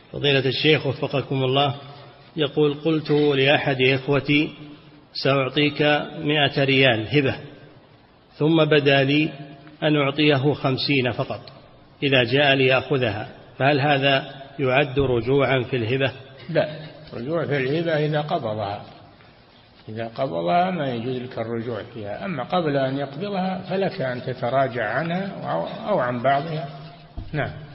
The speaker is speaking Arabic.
فضيلة الشيخ وفقكم الله، يقول: قلت لأحد إخوتي سأعطيك 100 ريال هبة، ثم بدا لي أن أعطيه 50 فقط إذا جاء ليأخذها، فهل هذا يعد رجوعا في الهبة؟ لا، رجوع في الهبة إذا قبضها ما يجوز لك الرجوع فيها. أما قبل أن يقبضها فلك أن تتراجع عنها أو عن بعضها. نعم.